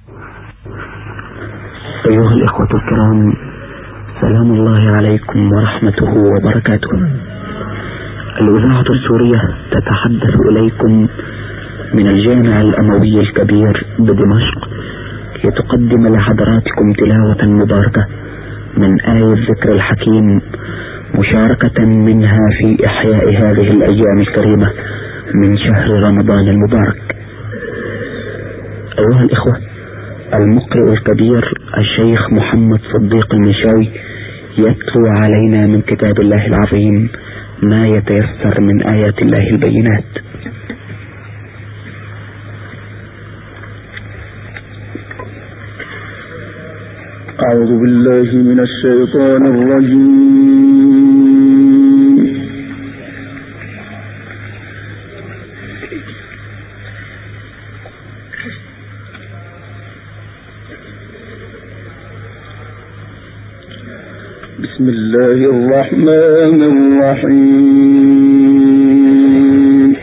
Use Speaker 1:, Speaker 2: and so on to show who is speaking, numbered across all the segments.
Speaker 1: أيها الإخوة الكرام، سلام الله عليكم ورحمته وبركاته. الإذاعة السورية تتحدث إليكم من الجامع الأموي الكبير بدمشق لتقدم لحضراتكم تلاوة مباركة من آية الذكر الحكيم، مشاركة منها في إحياء هذه الأيام الكريمة من شهر رمضان المبارك. أيها الإخوة، المقرئ الكبير الشيخ محمد صديق المنشاوي يتلو علينا من كتاب الله العظيم ما يتيسر من آيات الله البينات.
Speaker 2: أعوذ بالله من الشيطان الرجيم. بسم الله الرحمن الرحيم.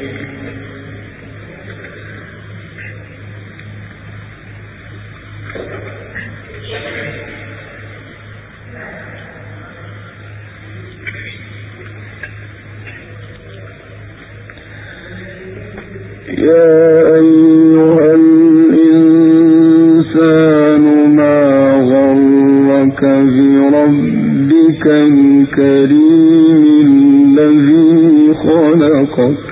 Speaker 2: يا أيها الإنسان ما غرك بربك الكريم الذي خلقك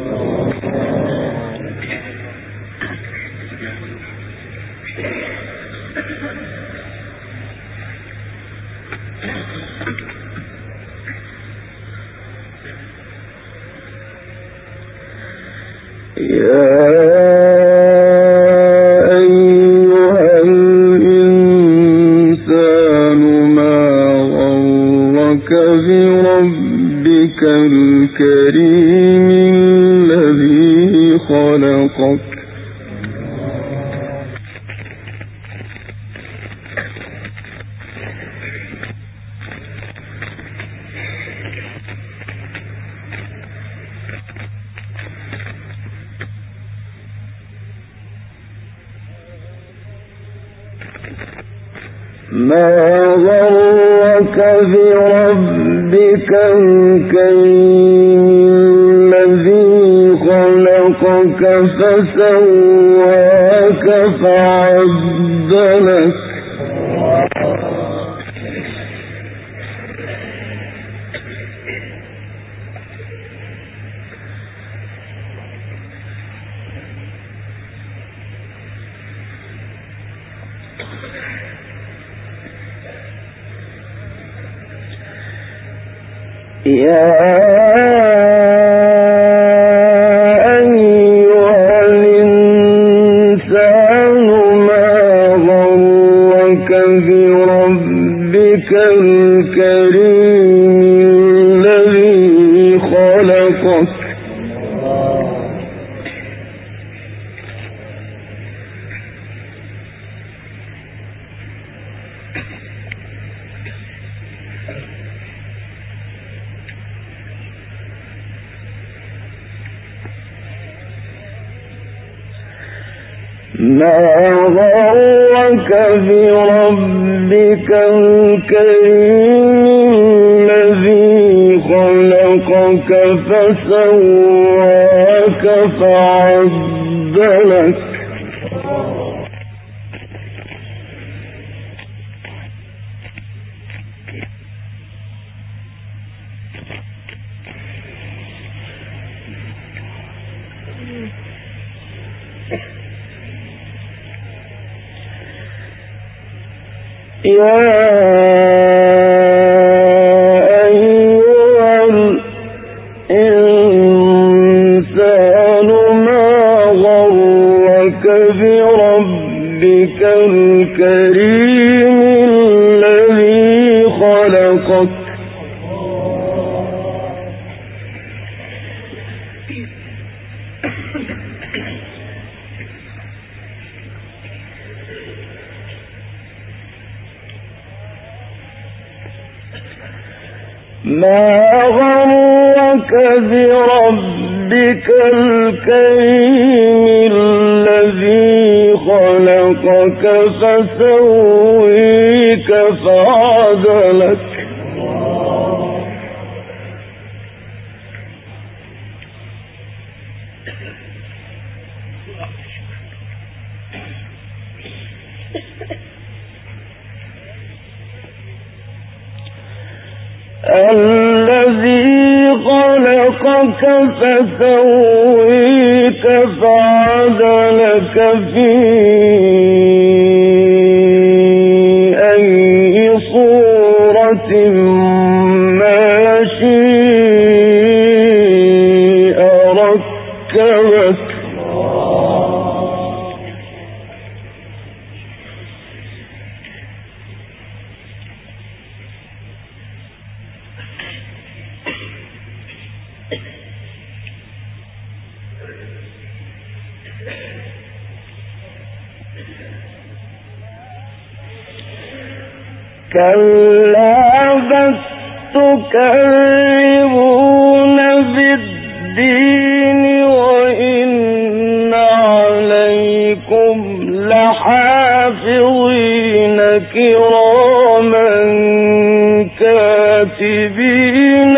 Speaker 2: بربك الكريم الذي خلقك ما غرك بربك الكريم الذي خلقك فسواك فعدلك يا أيها الإنسان ما غرك بربك الكريم الذي خلقك ما غرك بربك الكريم الذي خلقك فسواك فعدلك يا أيها الإنسان ما غرك بربك الكريم الذي خلقك ما غرك بربك الكريم الذي خلقك خلقك فسويك فعدلك الذي خلقك فسويك فعدلك في أي صورة ما شاء ركبك كلا بل تكذبون بالدين وإن عليكم لحافظين كراما كاتبين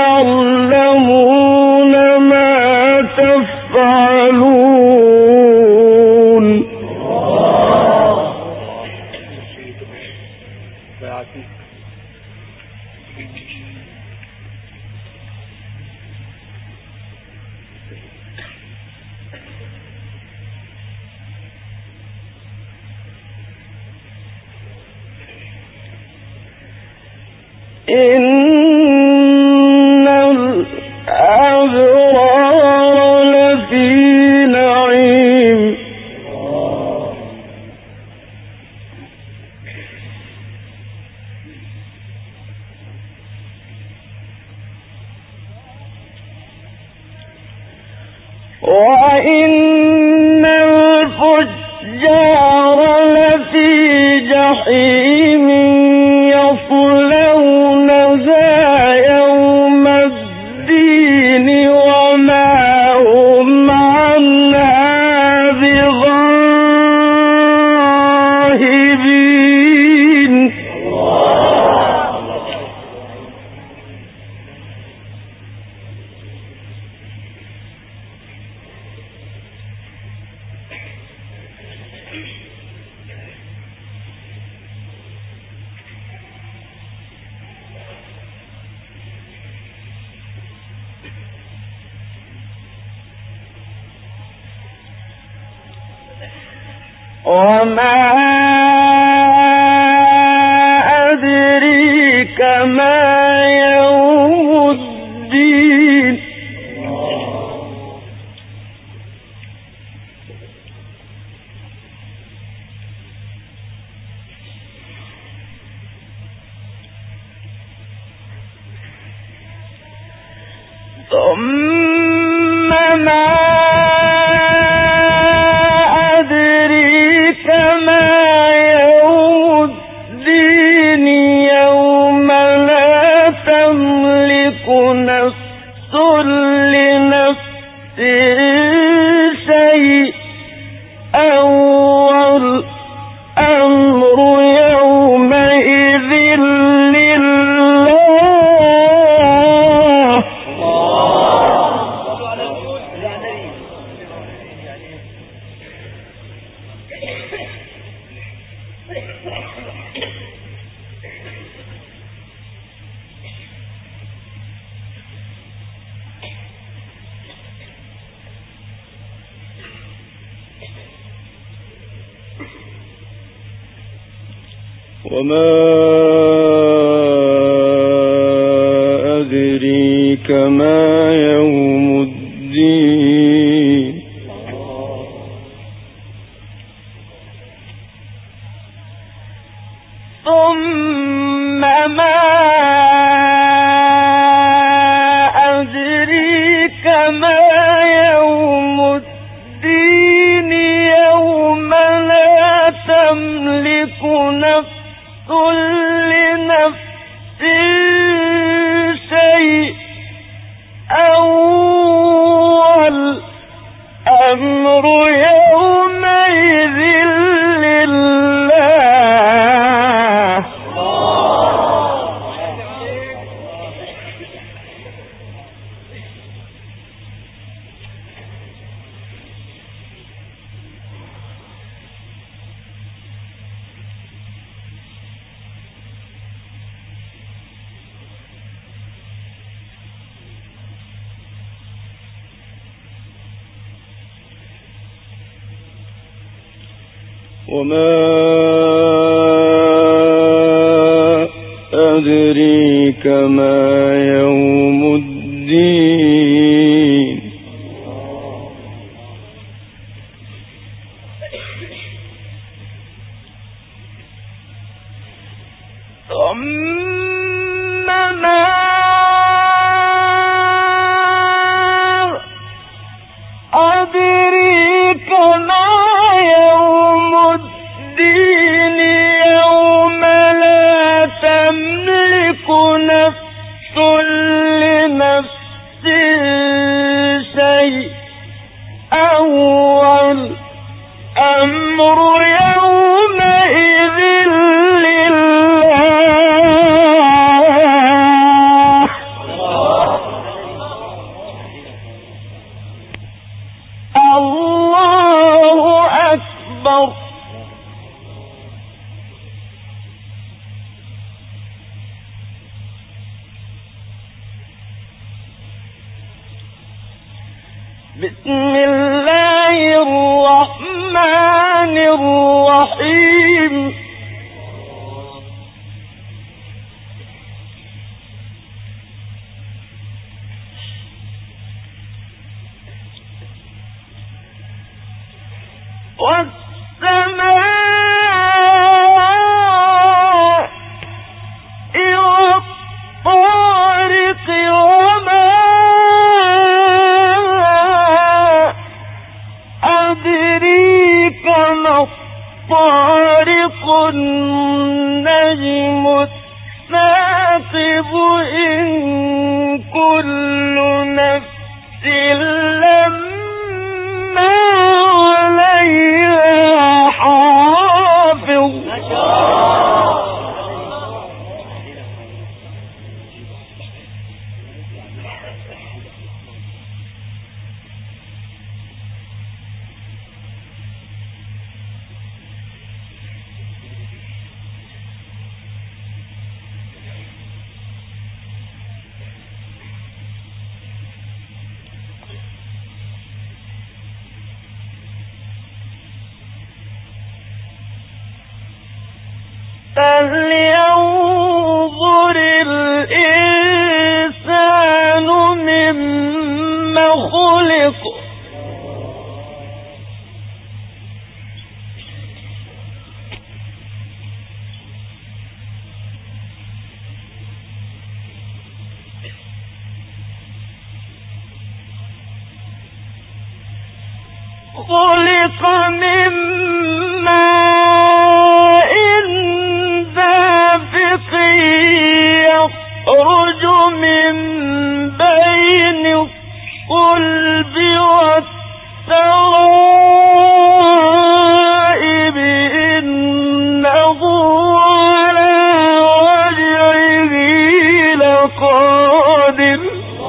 Speaker 2: يعلمون ما تفعلون إن الأبرار لفي نعيم وإن الفجار لفي جحيم يصلونها يوم الدين وما هم عنها بغائبين وما أدريك ما يوم الدين ثم ما نفس لنفس شيئا والأمر يومئذ لله وما أدريك ما يوم الدين ثم ما أدريك ما يوم الدين يوم لا تملك نفس لنفس شيئا والأمر يومئذ لله وما أدريك ما يوم الدين بسم الله الرحمن الرحيم طارق النجم الثاقب إن كل نفس لما عليها حافظ فلينظر الإنسان مما خلق خلق من ماء دافق يخرج من بين الصلب والترائب إنه على رجعه لقادر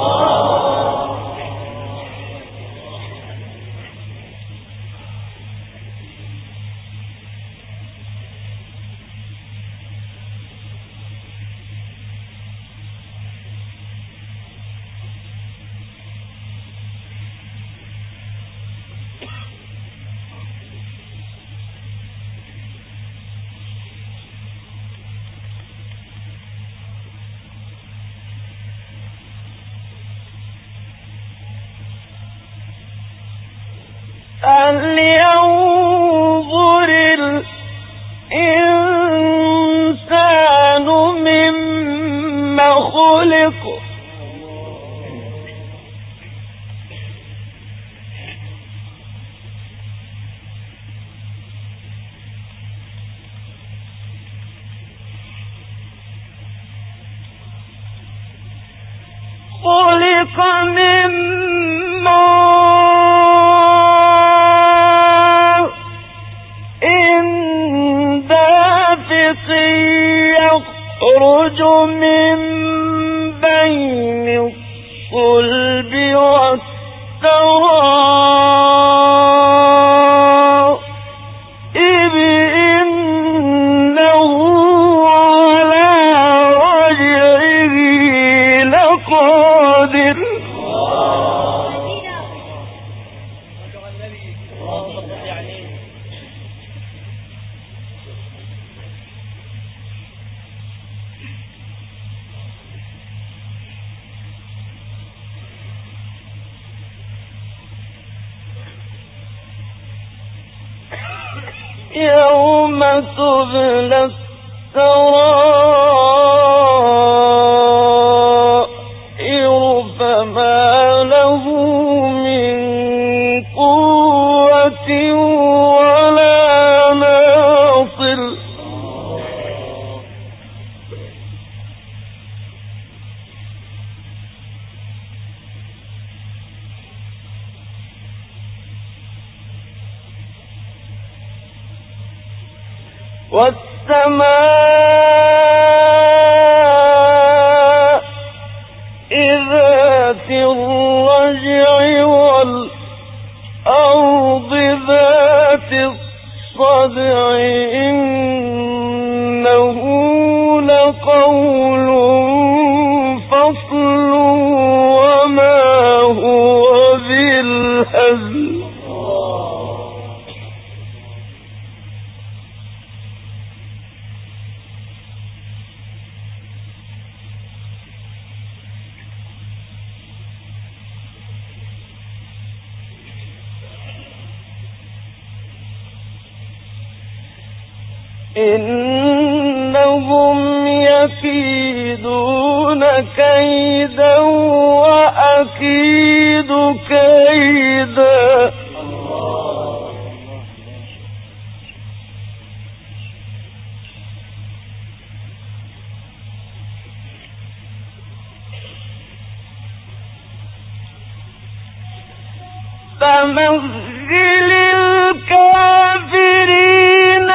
Speaker 2: فلينظر الإنسان مما خلق خلق من ماء دافق يخرج من بين الصلب والترائب إنه على رجعه لقادر يوم تبلى السرائر فما له من قوة ولا ناصر والسماء ذات الرجع والأرض ذات الصدع إنه لقول فصل وما هو بالهزل إنهم يكيدون كيدا وأكيد كيدا فمهل الكافرين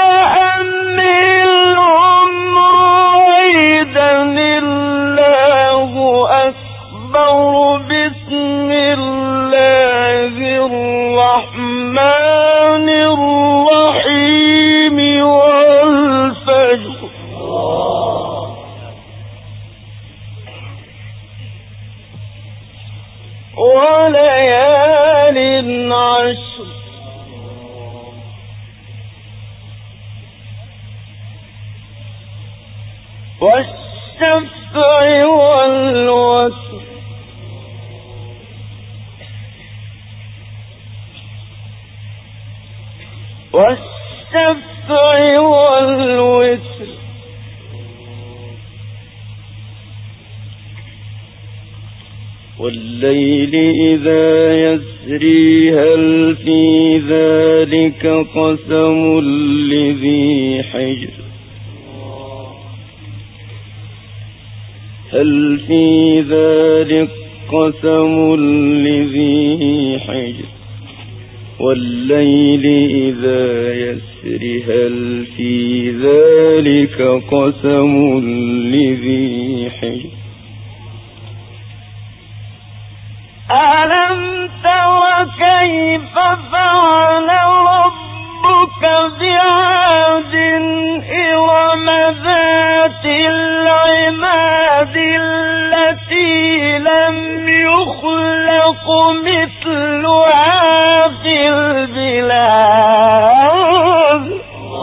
Speaker 2: أمهلهم رويدا الله أكبر بسم الله الرحمن الرحيم والفجر وليال عشر والشفع والوتر والشفع والوتر والليل إذا يسري هل في ذلك قسم لذي حجر هل في ذلك قسم لذي حجر والليل إذا يسري هل في ذلك قسم لذي حجر ألم تر كيف فعل ربك بعاد إرم ذات العماد التي لم يخلق مثلها في البلاد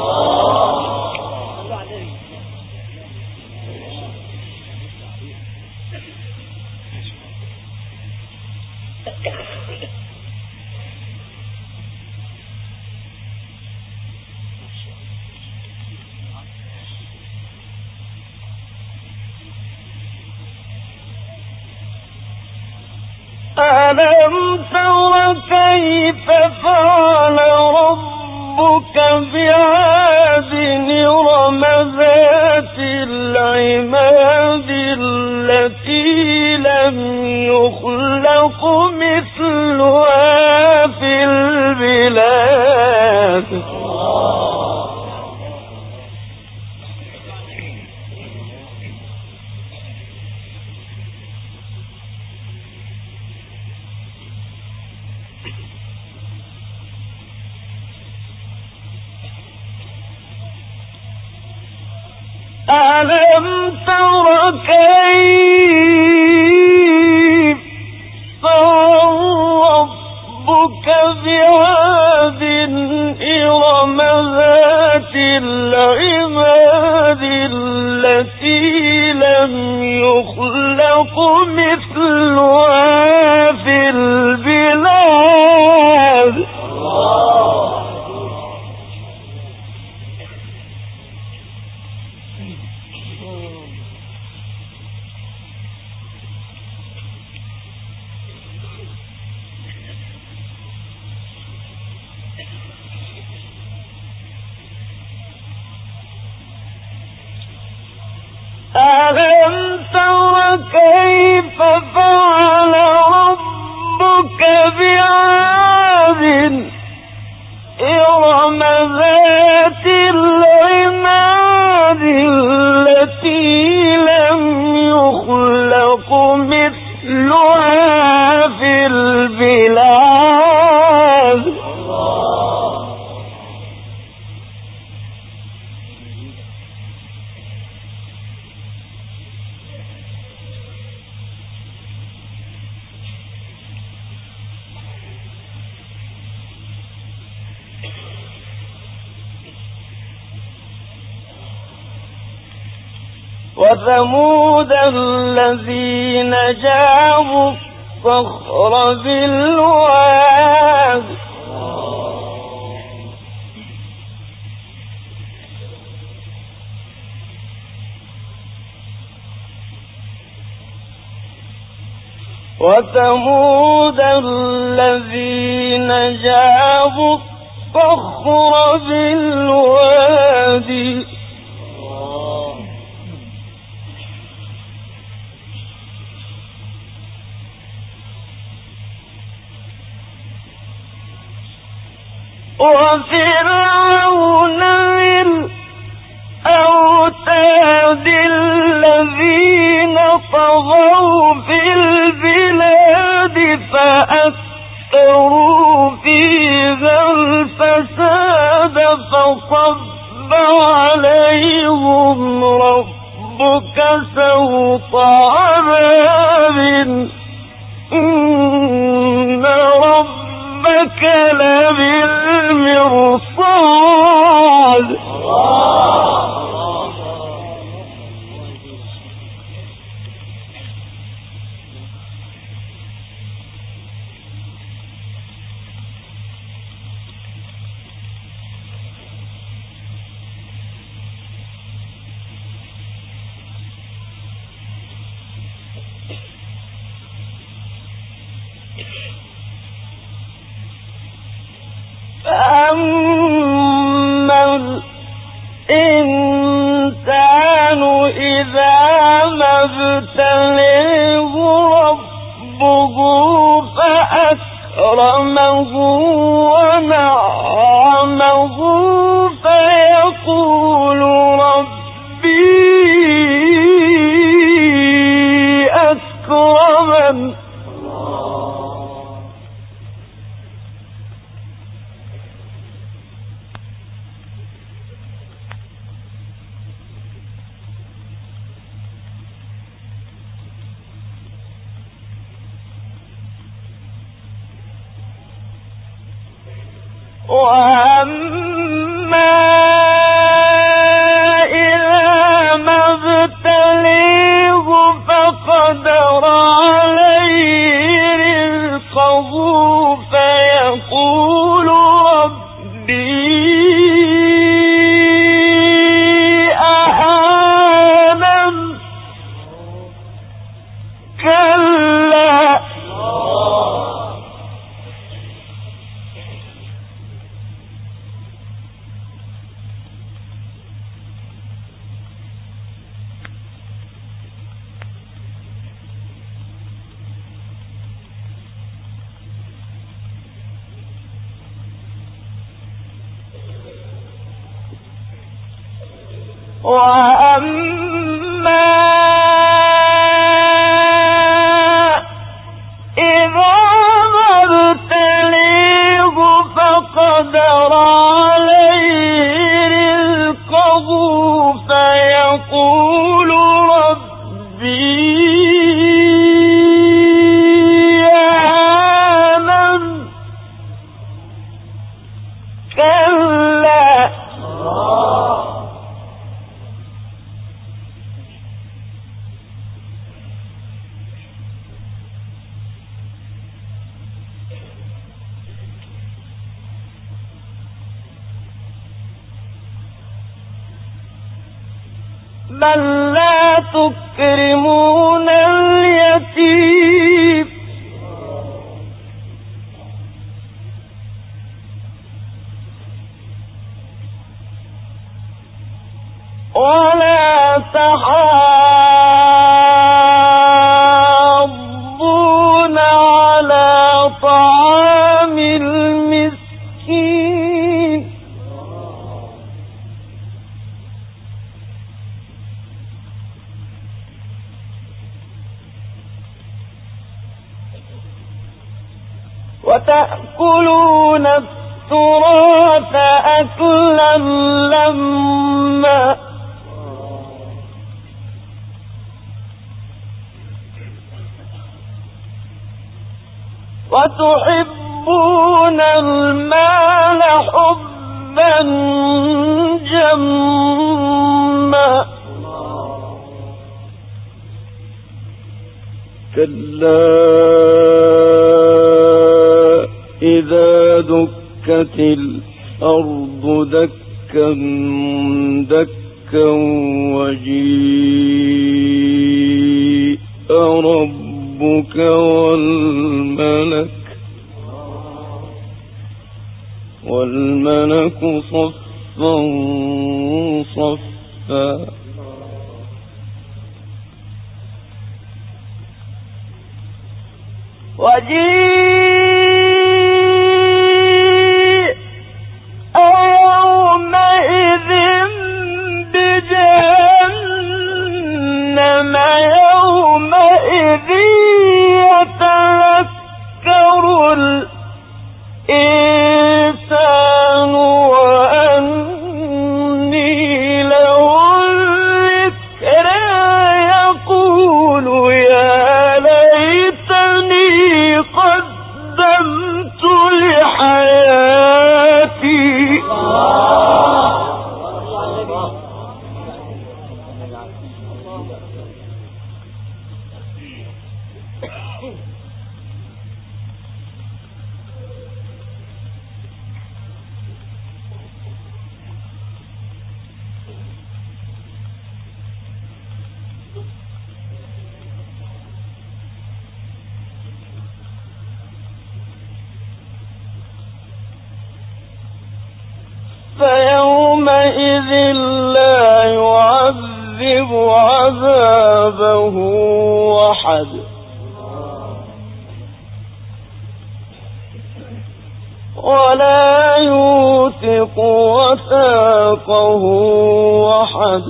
Speaker 2: ألم تر كيف فعل ربك بعاد إرم ذات العماد التي لم يخلق مثلها في البلاد ألم تر كيف فعل ربك بعاد إرم ذات العماد التي لم يخلق مثلها في البلاد كيف فعل ربك بعاد إرم ذات العماد التي لم يخلق مثلها في البلاد وثمود الذين جابوا الصخر بالواد وثمود الذين جابوا الصخر بالواد وفرعون ذي الأوتاد الذين طغوا في البلاد فأكثروا فيها الفساد فصب عليهم ربك سوط عذاب إن ربك لبالمرصاد فأما الإنسان إذا ما ابتليه ربه فأكرمه ونعمه فيقول ربي أكرمن وأما إذا ما ابتليه فقدر عليه رزقه فيقول ربي أهانن كلا وأما إذا ما ابتليه فقدر عليه رزقه فيقول ربي أهانن كلا بل لا تكرمون اليتيم ولا تحاضون وتأكلون التراث أكلا لما وتحبون المال حبا جما كلا إذا دكت الأرض دكا دكا وجيء ربك والملك صفا صفا وجيء يومئذ بجهنم يومئذ يتذكر الإنسان وأني له الذكرى يقول يا ليتني قدمت لحياتي فيومئذ لا يعذب عذابه أحد ولا يوثق وثاقه أحد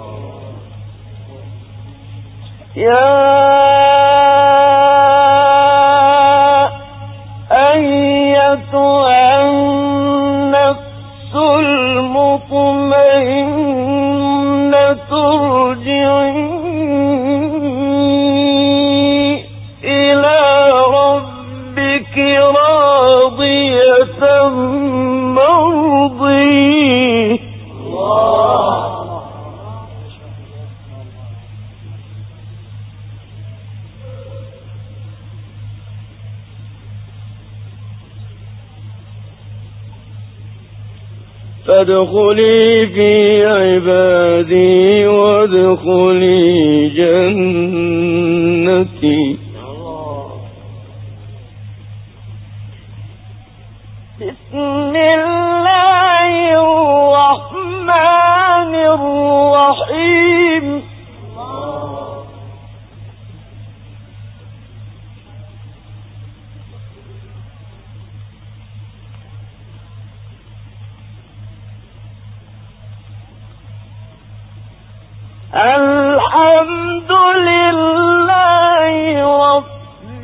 Speaker 2: يا أيتها النفس المطمئنة ارجعي إلى ربك راضية مرضية فادخلي في عبادي وادخلي جنتي بسم الله الرحمن الرحيم الحمد لله رب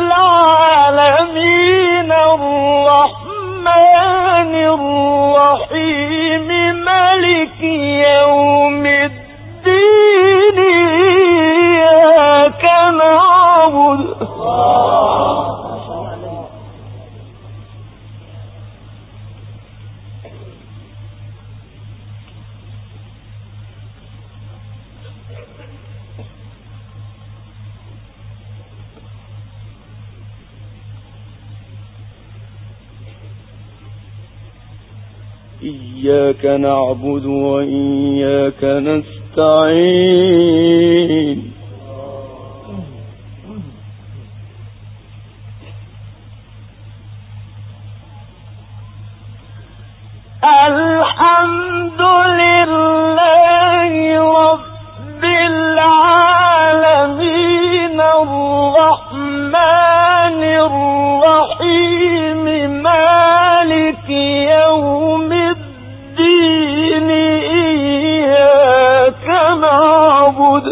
Speaker 2: العالمين الرحمن الرحيم مالك يوم الدين إياك نعبد إياك نعبد وإياك نستعين الحمد لله رب العالمين الرحمن الرحيم مالك يوم الدين إياك نعبد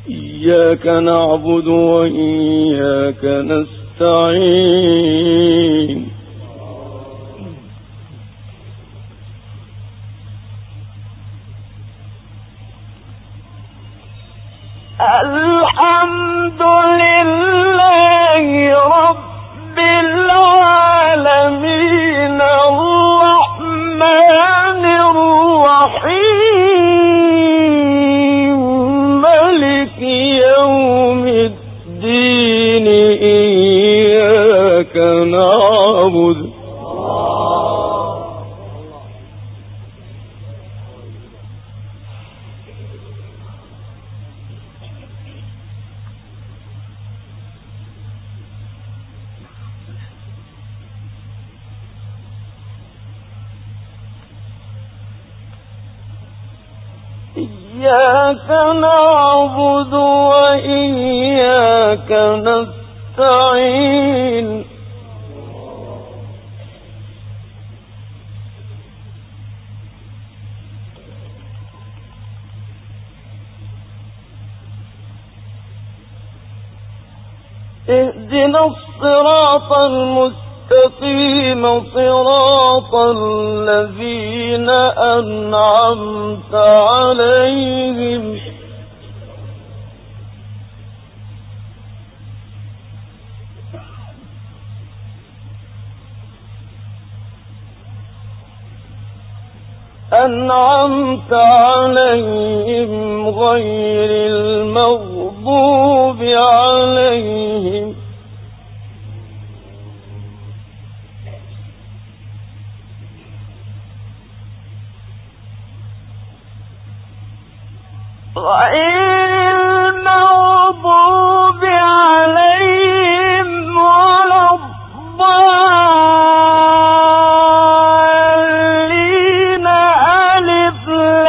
Speaker 2: إياك نعبد وإياك نستعين الحمد لله رب العالمين الرحمن الرحيم مالك يوم الدين إياك نعبد إياك نعبد وإياك نستعين اهدنا الصراط المستقيم صراط الذين أنعمت عليهم غير المغضوب عليهم ولا الضالين ألف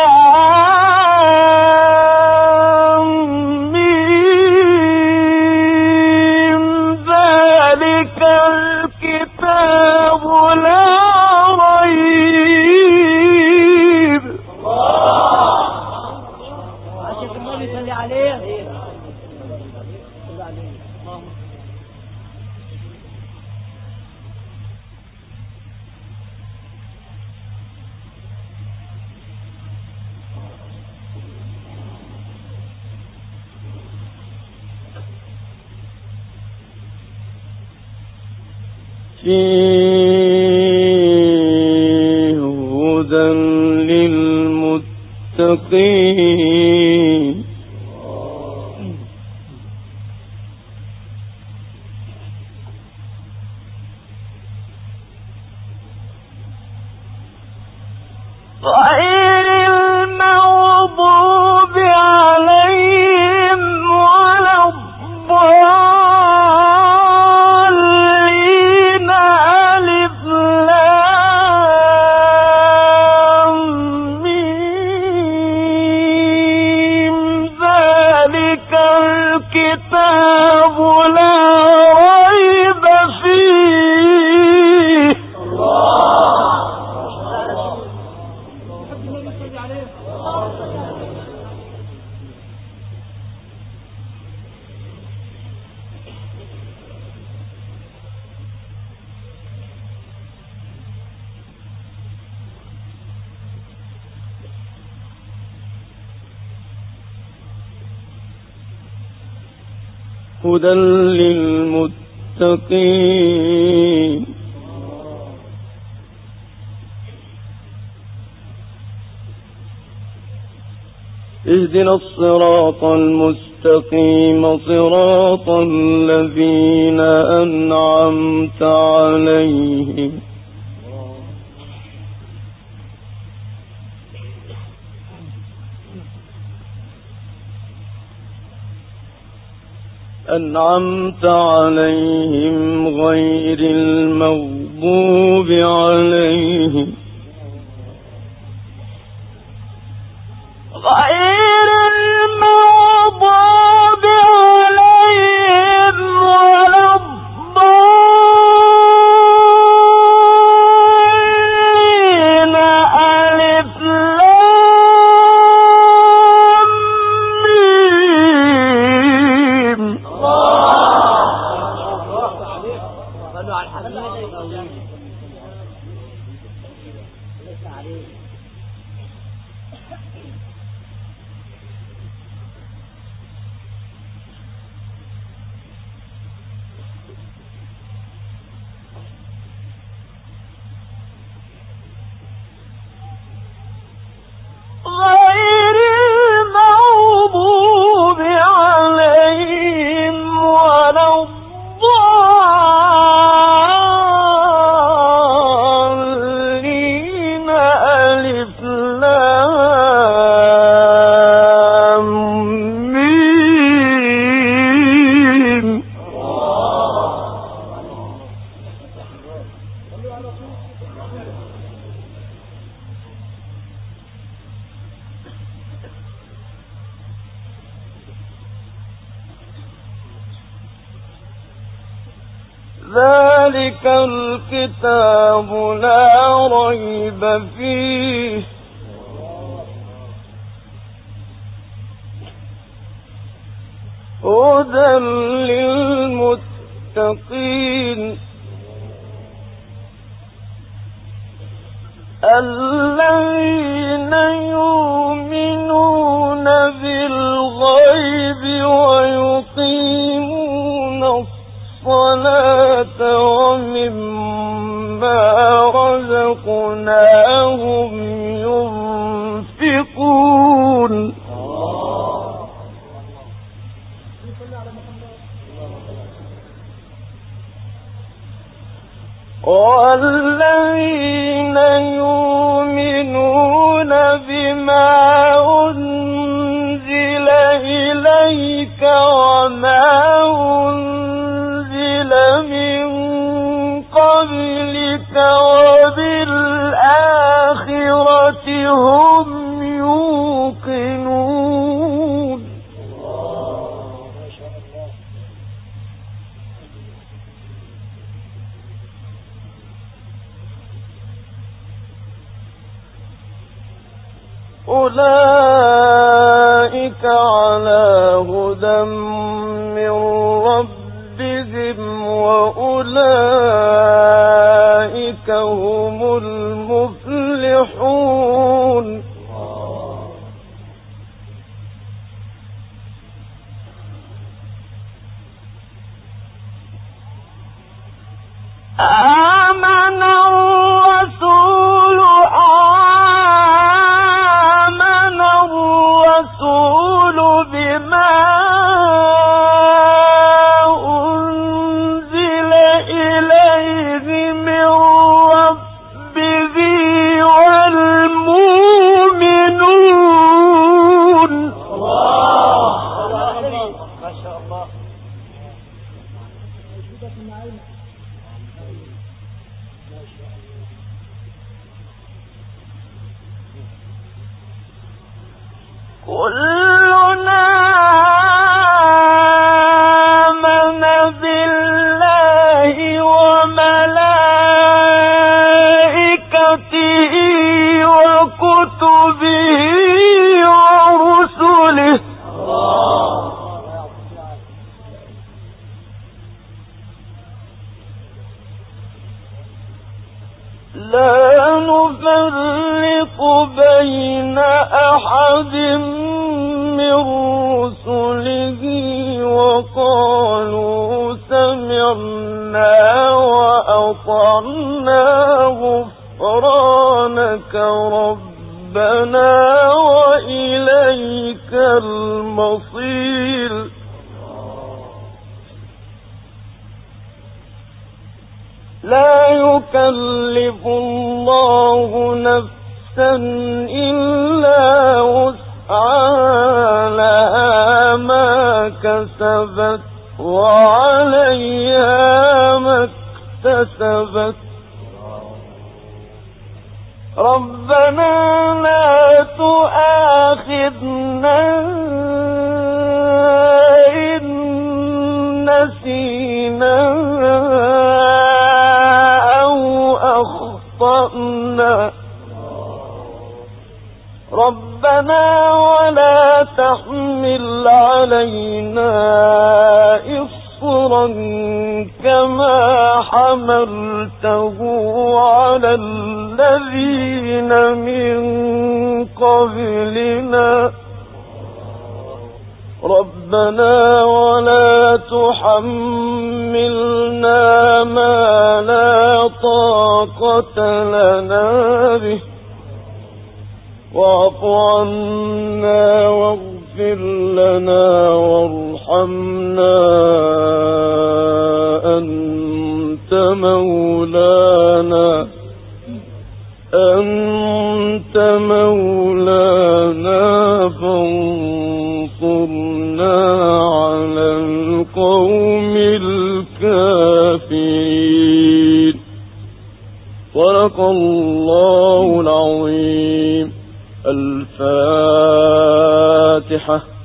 Speaker 2: لام ميم ذلك الكتاب لا ريب فيه هدى للمتقين غير المغضوب عليهم ولا الضالين ألف لام ميم ذلك الكتاب لا ريب فيه هدى للمتقين اهدنا الصراط المستقيم صراط الذين أنعمت عليهم غير المغضوب عليهم ولا الضالين ألف لام ميم
Speaker 3: صلوا على الحبيب.
Speaker 2: غير المغضوب عليهم ولا الضالين ألف لام ميم. ذلك الكتاب لا ريب فيه هدى للمتقين الذين يؤمنون بالغيب ويقيمون الصلاة ومما رزقناهم ينفقون. والذين يؤمنون بما أنزل إليك وما أنزل من قبلك وبالآخرة هم يوقنون. أولئك على هدى من ربهم وأولئك هم المفلحون. آمن الرسول بما أنزل إليه من ربه والمؤمنون.
Speaker 3: ما شاء الله.
Speaker 2: كلنا آمن بالله وملائكته وكتبه ورسله لا نفرق بين أحد من رسله وقالوا سمعنا وأطعنا غفرانك ربنا وإليك المصير. لا يكلف الله نفسا إلا وسعها لها ما كسبت وعليها ما اكتسبت. ربنا لا تؤاخذنا إن نسينا أو أخطأنا. ربنا ولا تحمل علينا إصرا كما حملته على الذين من قبلنا ربنا ولا تحملنا ما لا طاقة لنا به واعف عنا واغفر لنا وارحمنا أنت مولانا فانصرنا على القوم الكافرين. صدق الله العظيم. الفاتحة.